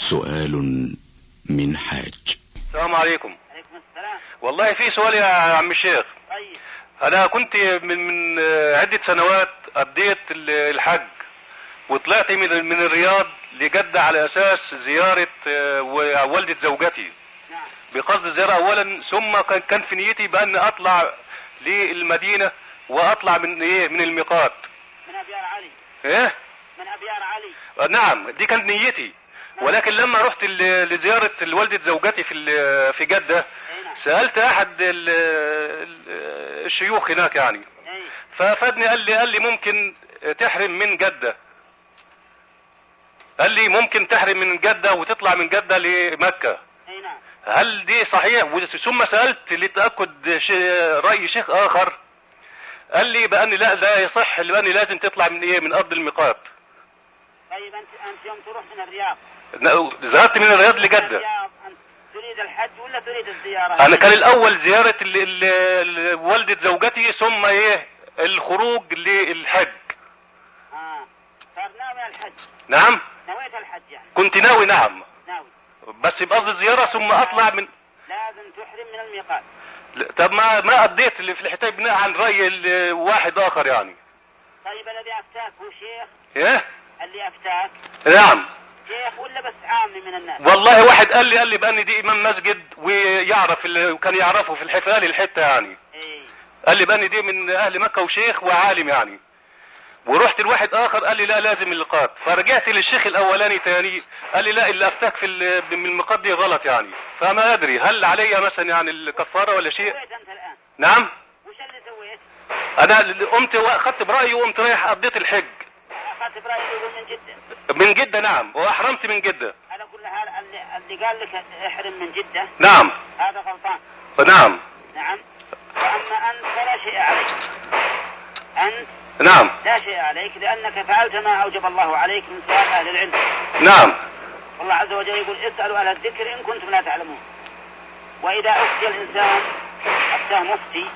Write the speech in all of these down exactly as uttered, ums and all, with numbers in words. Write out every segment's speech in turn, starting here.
سؤال من حاج. السلام عليكم. عليكم السلام. والله في سؤال يا عم الشيخ. طيب. انا كنت من من عدة سنوات اديت الحج وطلعت من من الرياض لجدة على اساس زيارة والدة زوجتي. نعم. بقصد الزيارة اولا، ثم كان في نيتي بان اطلع للمدينة واطلع من ايه من الميقات. من ابيار علي. ايه؟ من ابيار علي. نعم دي كانت نيتي. ولكن لما رحت لزيارة والدة زوجتي في في جدة سألت احد الشيوخ هناك يعني، فافادني قال لي قال لي ممكن تحرم من جدة. قال لي ممكن تحرم من جدة وتطلع من جدة لمكة. هل دي صحيح؟ ثم سألت لتأكد رأي شيخ اخر قال لي بأن لا لا يصح، لأن لازم تطلع من ايه من ارض الميقات. طيب انت انت يوم تروح من الرياض ذهبت من الرياض لجدة. انت تريد الحج ولا تريد الزيارة؟ انا كان الاول زيارة والدة زوجتي، ثم ايه الخروج للحج. اه صار ناوي الحج. نعم نويت الحج يعني. كنت ناوي. نعم ناوي بس بقصد الزيارة ثم اطلع من. لازم تحرم من الميقات. طب ما ما قضيت اللي في الحكاية بناء عن رأي واحد اخر يعني. طيب الذي افتاك هو شيخ؟ ايه اللي افتاك نعم شيخ ولا بس عامي من الناس؟ والله واحد قال لي قال لي بأن دي امام مسجد ويعرف وكان يعرفه في الحفال الحتة يعني. ايه. قال لي بأن دي من اهل مكة وشيخ وعالم يعني. ورحت لواحد اخر قال لي لا لازم الميقات، فرجعت للشيخ الاولاني تاني قال لي لا اللي افتاك في من الميقات دي غلط يعني. فما ادري هل علي مثلا يعني الكفارة ولا شيء. سويت انت الان؟ نعم. وش اللي سويت؟ انا قمت واخدت برأيي وقمت رايح قضيت الحج. اخذت برأيي يقول من جدة. من جدة نعم، واحرمت من جدة. على كل حال اللي, اللي قال لك احرم من جدة نعم هذا غلطان. نعم. نعم. واما انت فلا شيء عليك. انت نعم لا شيء عليك لانك فعلت ما اوجب الله عليك من سؤال اهل العلم. نعم. والله عز وجل يقول اسألوا اهل الذكر ان كنتم لا تعلمون. واذا افتى الانسان افتاه مفتي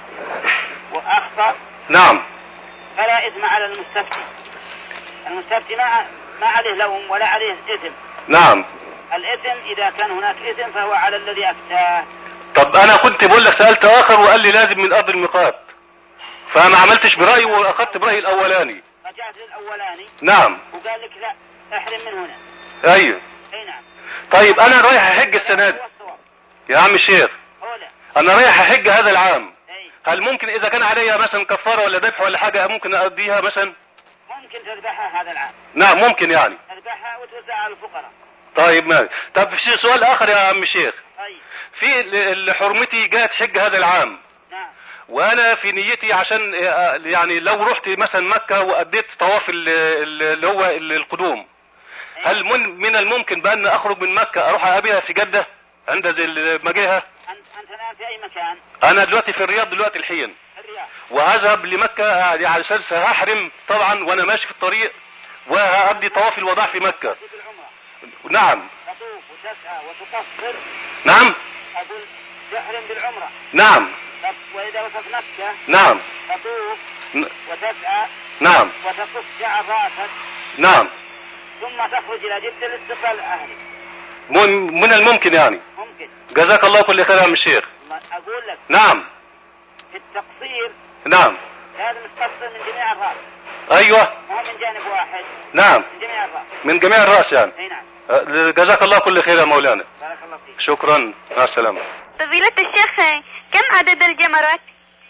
واخطأ نعم فلا اثم على المستفتي. المستفتي ما ما عليه لوم ولا عليه اثم. نعم. الاثم اذا كان هناك اثم فهو على الذي افتاه. طب انا كنت بقول لك سألت اخر وقال لي لازم من ارض الميقات، فما عملتش برأيي واخدت برأيي الاولاني. رجعت للاولاني. نعم. وقال لك لا احرم من هنا. ايوه. اي نعم. طيب انا رايح احج السنة دي يا عم الشيخ. انا رايح احج هذا العام. أي. هل ممكن اذا كان عليها مثلا كفارة ولا ذبح ولا حاجة ممكن اقضيها مثلا؟ ممكن تذبحها هذا العام. نعم ممكن يعني. تذبحها وتوزعها على الفقراء. طيب ماشي. طب في سؤال اخر يا عم الشيخ. طيب. في اللي حرمتي جات حج هذا العام. نعم. وانا في نيتي عشان يعني لو رحت مثلا مكة واديت طواف اللي هو القدوم، هل من من الممكن بان اخرج من مكة اروح اقابلها في جدة عند المجيها؟ انت انت الان في اي مكان؟ انا دلوقتي في الرياض دلوقتي الحين. الرياض. وهذهب لمكة على اساس هحرم طبعا وانا ماشي في الطريق وهأدي طواف الوداع في مكة. في العمرة. نعم. تطوف وتسعى وتقصر. نعم. اقول تحرم بالعمرة. نعم. واذا وصلت مكة. نعم. تطوف ن... وتسعى. نعم. وتقص شعر راسك. نعم. ثم تخرج الى جدة لاستقبال اهلك. من, من الممكن يعني. ممكن. جزاك الله كل خير يا عم الشيخ. اقول لك. نعم. في التقصير. نعم. لازم تقصر من جميع الراس. ايوه. مو من جانب واحد. نعم. من جميع الراس. من جميع الراس يعني. اي نعم. جزاك الله كل خير يا مولانا. بارك الله فيك. شكرا مع السلامة. فضيلة الشيخ كم عدد الجمرات؟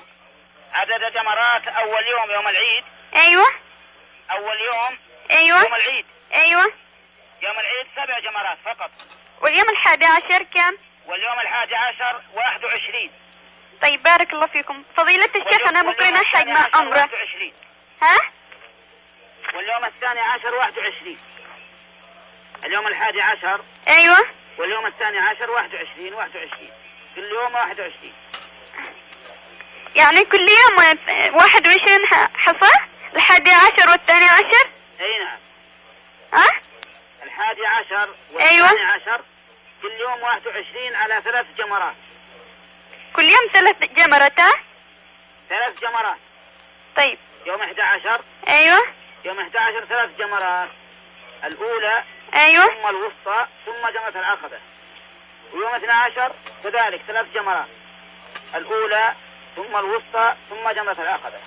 عدد الجمرات اول يوم يوم العيد. ايوه. اول يوم. ايوه. يوم العيد. ايوه. يوم العيد سبع جمرات فقط. واليوم الحادي عشر كم؟ واليوم الحادي عشر واحد وعشرين. طيب بارك الله فيكم. فضيلة الشيخ انا مقرنة حج مع امره. واحد وعشرين. ها؟ واليوم الثاني عشر واحد وعشرين. اليوم الحادي عشر. ايوه. واليوم الثاني عشر واحد وعشرين واحد وعشرين. كل يوم واحد وعشرين. يعني كل يوم واحد وعشرين حصى؟ الحادي عشر والثاني عشر؟ اي نعم. ها؟ الحادي عشر والثاني أيوة. عشر كل يوم واحد وعشرين على ثلاث جمرات. كل يوم ثلاث جمرات ها؟ ثلاث جمرات. طيب. يوم احدى عشر. ايوه. يوم احدى عشر ثلاث جمرات. الأولى ايوه ثم الوسطى ثم جمرة العقبة. ويوم اثني عشر كذلك ثلاث جمرات، الأولى ثم الوسطى ثم جمرة العقبة.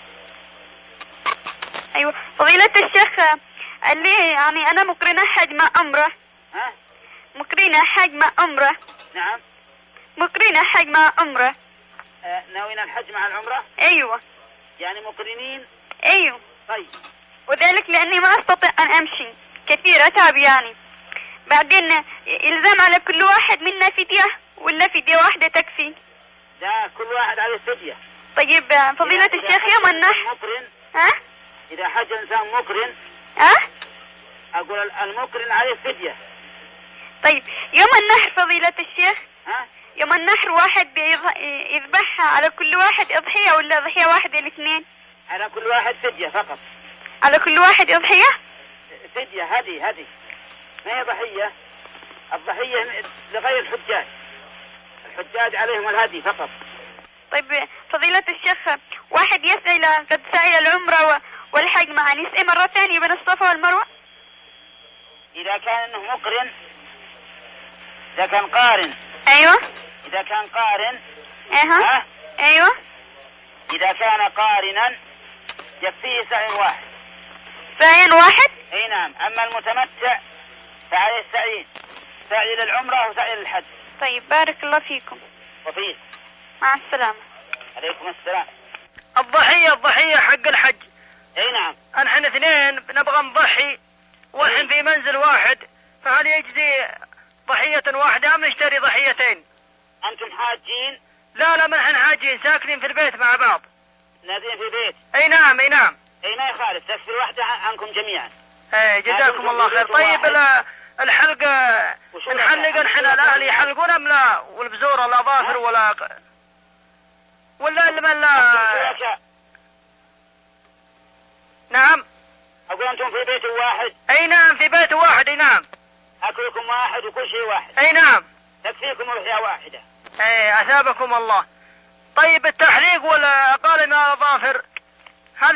ايوه فضيلة الشيخ، قال لي يعني انا مقرنة حج مع عمرة. ها؟ مقرنة حج مع عمرة. نعم. مقرنة حج مع عمرة. آه ناويين الحج مع العمرة؟ ايوه. يعني مقرنين؟ ايوه. طيب. وذلك لاني ما استطيع ان امشي كثير، اتعب يعني. بعدين يلزم على كل واحد منا فدية ولا فدية واحدة تكفي؟ لا، كل واحد عليه فدية. طيب فضيلة الشيخ يوم النحر مقرن. ها؟ إذا حج إنسان مقرن. ها؟ أقول المقرن عليه فدية. طيب يوم النحر فضيلة الشيخ، ها؟ يوم النحر واحد يذبحها على كل واحد اضحية ولا اضحية واحدة الاثنين؟ على كل واحد فدية فقط. على كل واحد اضحية؟ فدية، هدي هدي، ما هي ضحية. الضحية لغير الحجاج، الحجاج عليهم الهدي فقط. طيب فضيلة الشيخ، واحد يسعى قد سعي العمرة والحج معا، يسعى مرة ثانية بين الصفا والمروة؟ إذا كان إنه مقرن، إذا كان قارن. أيوة. إذا كان قارن. أها. ها؟ أيوة. إذا كان قارنا يكفيه سعي واحد. سعي واحد؟ أي نعم. أما المتمتع فعليه السعيين، سعي للعمرة وسعي للحج. طيب بارك الله فيكم. وفيك. مع السلامة. عليكم السلام. الضحية الضحية حق الحج. اي نعم. نحن اثنين نبغى نضحي والحين في منزل واحد، فهل يجزي ضحية واحدة أم نشتري ضحيتين؟ أنتم حاجين؟ لا لا، ما نحن حاجين، ساكنين في البيت مع بعض. نادين في بيت. اي نعم اي نعم. اي ما يخالف، تكفي الواحدة عنكم جميعا. اي جزاكم الله خير. طيب الحلقة نحلق نحن الأهل يحلقون أم لا؟ والبزورة الأظافر ولا ولا اللي لا؟ نعم. أقول أنتم في بيت واحد. أي نعم في بيت واحد. أي نعم. أكلكم واحد وكل شيء واحد. أي نعم. تكفيكم ضحية واحدة. أي أثابكم الله. طيب التحليق ولا قال الأظافر هل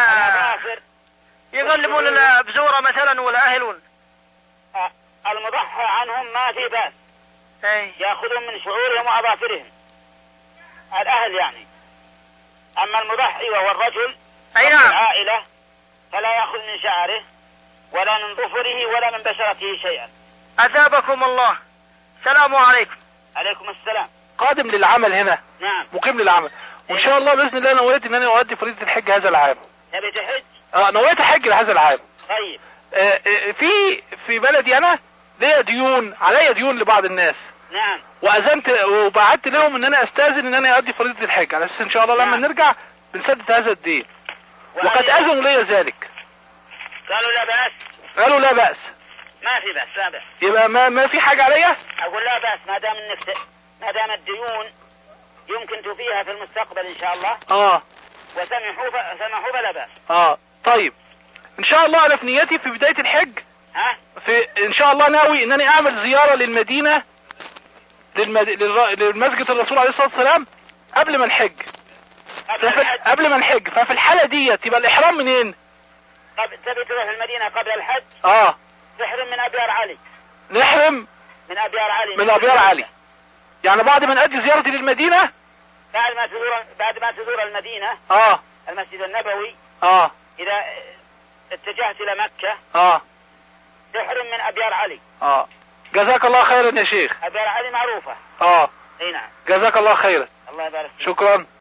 يغلبون البزورة مثلا ولا أهلون؟ المضحى عنهم ما في بأس. أي. يأخذون من شعورهم وأظافرهم الأهل يعني. أما المضحي وهو الرجل أي نعم العائلة فلا يأخذ من شعره ولا من ظفره ولا من بشرته شيئا. أثابكم الله. السلام عليكم. عليكم السلام. قادم للعمل هنا. نعم. مقيم للعمل، وإن شاء الله بإذن الله نويت إن أنا أؤدي فريضة الحج هذا العام. تبي تحج؟ آه نويت الحج هذا العام. طيب. آه آه في في بلدي أنا ليا ديون، عليا ديون لبعض الناس. نعم. وأذنت وبعت لهم إن أنا أستأذن إن أنا أؤدي فريضة الحج على أساس إن شاء الله لما نعم. نرجع بنسدد هذا الدين. وقد أذنوا لي ذلك. قالوا لا بأس. قالوا لا بأس. ما في بأس. لا بأس. يبقى ما ما في حاجة عليا؟ أقول لا بأس، ما دام إنك ما دام الديون يمكن توفيها في المستقبل إن شاء الله. آه. وسمحوا ف... سمحوا فلا بأس. آه طيب إن شاء الله أنا في نيتي في بداية الحج. ها؟ في إن شاء الله ناوي إن أنا أعمل زيارة للمدينة للمد... للر... للمسجد الرسول عليه الصلاة والسلام قبل ما نحج. قبل, ففي... قبل ما نحج، ففي الحالة دي يبقى الإحرام منين؟ قبل تبي تروح المدينة قبل الحج؟ آه. تحرم من أبيار علي. نحرم من أبيار علي. من أبيار علي. يعني بعد ما نأدي زيارتي للمدينة، بعد ما تزور بعد ما تزور المدينة. آه. المسجد النبوي. آه. إذا اتجهت إلى مكة. آه. تحرم من أبيار علي. آه. جزاك الله خيرا يا شيخ. أبيار علي معروفة. آه. اي نعم. جزاك الله خيرا. الله يبارك فيك. شكرا.